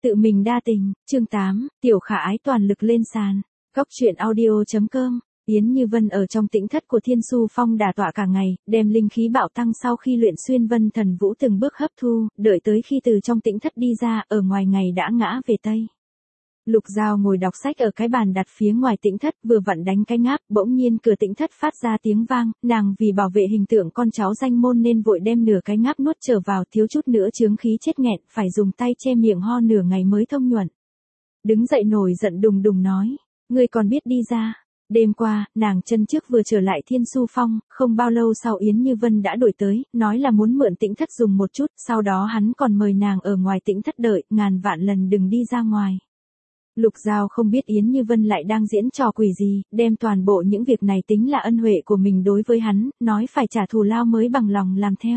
Tự mình đa tình, chương 8, tiểu khả ái toàn lực lên sàn. Góc truyện audio.com. Yến Như Vân ở trong tĩnh thất của Thiên Su Phong đả tọa cả ngày, đem linh khí bạo tăng sau khi luyện xuyên vân thần vũ từng bước hấp thu, đợi tới khi từ trong tĩnh thất đi ra, ở ngoài ngày đã ngã về Tây. Lục Giao ngồi đọc sách ở cái bàn đặt phía ngoài tĩnh thất, vừa vặn đánh cái ngáp, bỗng nhiên cửa tĩnh thất phát ra tiếng vang, nàng vì bảo vệ hình tượng con cháu danh môn nên vội đem nửa cái ngáp nuốt trở vào, thiếu chút nữa chướng khí chết nghẹn, phải dùng tay che miệng ho nửa ngày mới thông nhuận. Đứng dậy nổi giận đùng đùng nói, ngươi còn biết đi ra. Đêm qua, nàng chân trước vừa trở lại Thiên Su Phong, không bao lâu sau Yến Như Vân đã đổi tới, nói là muốn mượn tĩnh thất dùng một chút, sau đó hắn còn mời nàng ở ngoài tĩnh thất đợi, ngàn vạn lần đừng đi ra ngoài. Lục Giao không biết Yến Như Vân lại đang diễn trò quỷ gì, đem toàn bộ những việc này tính là ân huệ của mình đối với hắn, nói phải trả thù lao mới bằng lòng làm theo.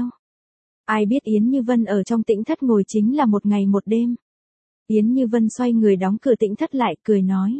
Ai biết Yến Như Vân ở trong tĩnh thất ngồi chính là một ngày một đêm. Yến Như Vân xoay người đóng cửa tĩnh thất lại, cười nói.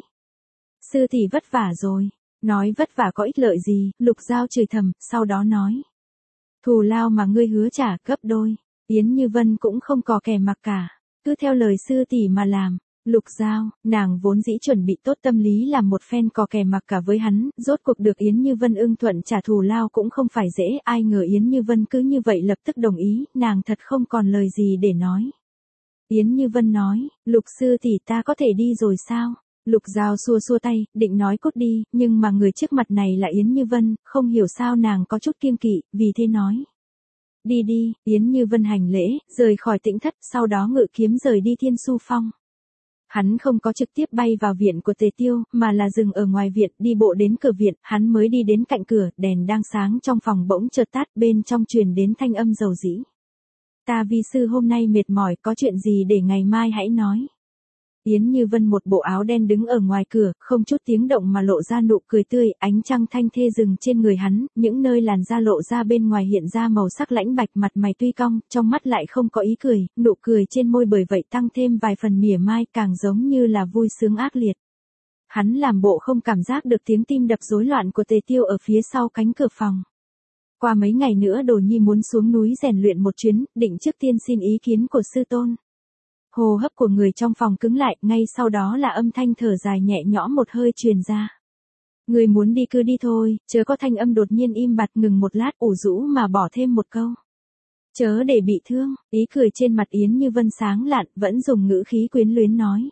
Sư tỷ vất vả rồi. Nói vất vả có ích lợi gì, Lục Giao chửi thầm, sau đó nói. Thù lao mà ngươi hứa trả gấp đôi. Yến Như Vân cũng không có kẻ mặc cả, cứ theo lời sư tỷ mà làm. Lục Giao, nàng vốn dĩ chuẩn bị tốt tâm lý làm một phen cò kè mặc cả với hắn, rốt cuộc được Yến Như Vân ưng thuận trả thù lao cũng không phải dễ, ai ngờ Yến Như Vân cứ như vậy lập tức đồng ý, nàng thật không còn lời gì để nói. Yến Như Vân nói, Lục sư tỷ ta có thể đi rồi sao? Lục Giao xua xua tay, định nói cút đi, nhưng mà người trước mặt này là Yến Như Vân, không hiểu sao nàng có chút kiêng kỵ, vì thế nói. Đi đi, Yến Như Vân hành lễ, rời khỏi tĩnh thất, sau đó ngự kiếm rời đi Thiên Su Phong. Hắn không có trực tiếp bay vào viện của Tề Tiêu, mà là dừng ở ngoài viện, đi bộ đến cửa viện, hắn mới đi đến cạnh cửa, đèn đang sáng trong phòng bỗng chợt tắt, bên trong truyền đến thanh âm dầu dĩ. Ta vi sư hôm nay mệt mỏi, có chuyện gì để ngày mai hãy nói. Yến Như Vân một bộ áo đen đứng ở ngoài cửa, không chút tiếng động mà lộ ra nụ cười tươi, ánh trăng thanh thê rừng trên người hắn, những nơi làn da lộ ra bên ngoài hiện ra màu sắc lãnh bạch, mặt mày tuy cong, trong mắt lại không có ý cười, nụ cười trên môi bởi vậy tăng thêm vài phần mỉa mai, càng giống như là vui sướng ác liệt. Hắn làm bộ không cảm giác được tiếng tim đập rối loạn của Tề Tiêu ở phía sau cánh cửa phòng. Qua mấy ngày nữa Đồ Nhi muốn xuống núi rèn luyện một chuyến, định trước tiên xin ý kiến của sư tôn. Hô hấp của người trong phòng cứng lại, ngay sau đó là âm thanh thở dài nhẹ nhõm một hơi truyền ra. Người muốn đi cứ đi thôi, chớ có thanh âm đột nhiên im bặt, ngừng một lát ủ rũ mà bỏ thêm một câu. Chớ để bị thương, ý cười trên mặt Yến Như Vân sáng lạn, vẫn dùng ngữ khí quyến luyến nói.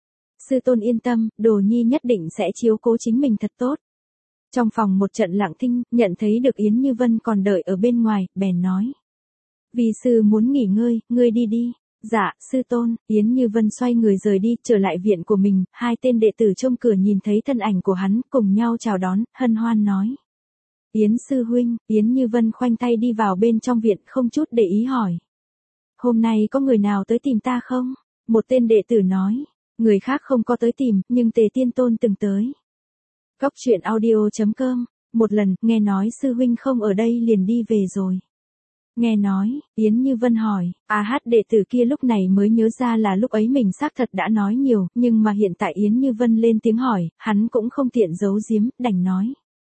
Sư tôn yên tâm, Đồ Nhi nhất định sẽ chiếu cố chính mình thật tốt. Trong phòng một trận lặng thinh, nhận thấy được Yến Như Vân còn đợi ở bên ngoài, bèn nói. Vì sư muốn nghỉ ngơi, ngươi đi đi. Dạ, sư tôn. Yến Như Vân xoay người rời đi, trở lại viện của mình, hai tên đệ tử trong cửa nhìn thấy thân ảnh của hắn, cùng nhau chào đón, hân hoan nói. Yến sư huynh. Yến Như Vân khoanh tay đi vào bên trong viện, không chút để ý hỏi. Hôm nay có người nào tới tìm ta không? Một tên đệ tử nói. Người khác không có tới tìm, nhưng Tề Tiên Tôn từng tới. Góc truyện audio.com. Một lần, nghe nói sư huynh không ở đây liền đi về rồi. Nghe nói, Yến Như Vân hỏi, đệ tử kia lúc này mới nhớ ra là lúc ấy mình xác thật đã nói nhiều, nhưng mà hiện tại Yến Như Vân lên tiếng hỏi, hắn cũng không tiện giấu giếm, đành nói.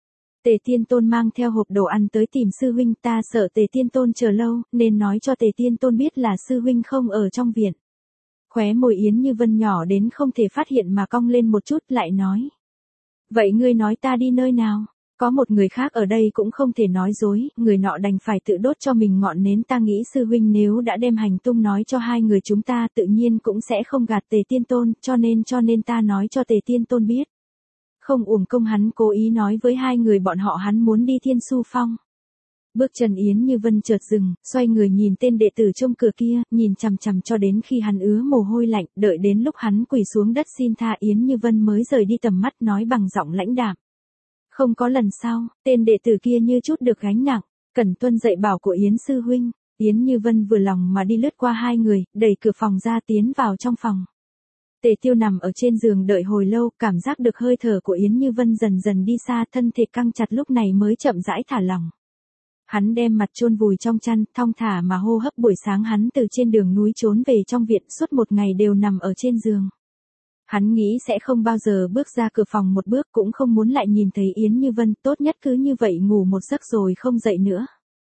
Tề Tiên Tôn mang theo hộp đồ ăn tới tìm sư huynh, ta sợ Tề Tiên Tôn chờ lâu, nên nói cho Tề Tiên Tôn biết là sư huynh không ở trong viện. Khóe môi Yến Như Vân nhỏ đến không thể phát hiện mà cong lên một chút, lại nói. Vậy ngươi nói ta đi nơi nào? Có một người khác ở đây cũng không thể nói dối, người nọ đành phải tự đốt cho mình ngọn nến, ta nghĩ sư huynh nếu đã đem hành tung nói cho hai người chúng ta tự nhiên cũng sẽ không gạt Tề Tiên Tôn, cho nên ta nói cho Tề Tiên Tôn biết. Không uổng công hắn cố ý nói với hai người bọn họ hắn muốn đi Thiên Su Phong. Bước chân Yến Như Vân chợt dừng, xoay người nhìn tên đệ tử trong cửa kia, nhìn chằm chằm cho đến khi hắn ứa mồ hôi lạnh, đợi đến lúc hắn quỳ xuống đất xin tha Yến Như Vân mới rời đi tầm mắt, nói bằng giọng lãnh đạm. Không có lần sau, tên đệ tử kia như chút được gánh nặng, cần tuân dạy bảo của Yến sư huynh. Yến Như Vân vừa lòng mà đi lướt qua hai người, đẩy cửa phòng ra tiến vào trong phòng. Tề Tiêu nằm ở trên giường đợi hồi lâu, cảm giác được hơi thở của Yến Như Vân dần dần đi xa, thân thể căng chặt lúc này mới chậm rãi thả lỏng. Hắn đem mặt chôn vùi trong chăn, thong thả mà hô hấp. Buổi sáng hắn từ trên đường núi trốn về trong viện, suốt một ngày đều nằm ở trên giường. Hắn nghĩ sẽ không bao giờ bước ra cửa phòng một bước, cũng không muốn lại nhìn thấy Yến Như Vân, tốt nhất cứ như vậy ngủ một giấc rồi không dậy nữa.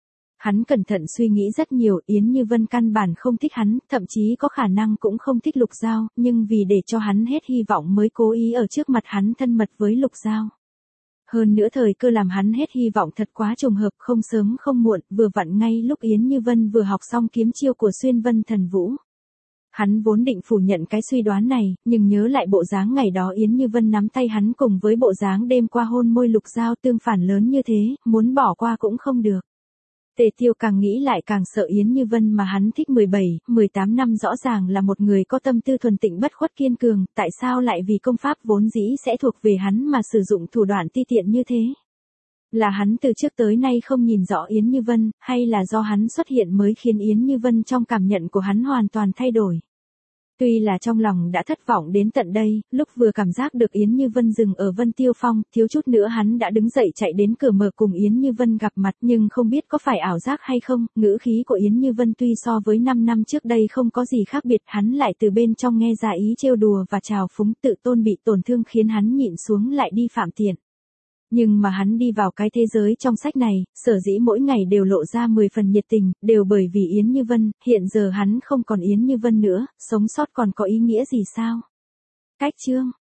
Hắn cẩn thận suy nghĩ rất nhiều, Yến Như Vân căn bản không thích hắn, thậm chí có khả năng cũng không thích Lục Giao, nhưng vì để cho hắn hết hy vọng mới cố ý ở trước mặt hắn thân mật với Lục Giao. Hơn nữa thời cơ làm hắn hết hy vọng thật quá trùng hợp, không sớm không muộn, vừa vặn ngay lúc Yến Như Vân vừa học xong kiếm chiêu của Xuyên Vân Thần Vũ. Hắn vốn định phủ nhận cái suy đoán này, nhưng nhớ lại bộ dáng ngày đó Yến Như Vân nắm tay hắn cùng với bộ dáng đêm qua hôn môi Lục Giao tương phản lớn như thế, muốn bỏ qua cũng không được. Tề Tiêu càng nghĩ lại càng sợ Yến Như Vân mà hắn thích 17, 18 năm rõ ràng là một người có tâm tư thuần tịnh bất khuất kiên cường, tại sao lại vì công pháp vốn dĩ sẽ thuộc về hắn mà sử dụng thủ đoạn ti tiện như thế? Là hắn từ trước tới nay không nhìn rõ Yến Như Vân, hay là do hắn xuất hiện mới khiến Yến Như Vân trong cảm nhận của hắn hoàn toàn thay đổi? Tuy là trong lòng đã thất vọng đến tận đây, lúc vừa cảm giác được Yến Như Vân dừng ở Vân Tiêu Phong, thiếu chút nữa hắn đã đứng dậy chạy đến cửa mở cùng Yến Như Vân gặp mặt, nhưng không biết có phải ảo giác hay không, ngữ khí của Yến Như Vân tuy so với 5 năm trước đây không có gì khác biệt, hắn lại từ bên trong nghe ra ý trêu đùa và trào phúng, tự tôn bị tổn thương khiến hắn nhịn xuống lại đi phạm tiện. Nhưng mà hắn đi vào cái thế giới trong sách này, sở dĩ mỗi ngày đều lộ ra 10 phần nhiệt tình, đều bởi vì Yến Như Vân, hiện giờ hắn không còn Yến Như Vân nữa, sống sót còn có ý nghĩa gì sao? Cách chương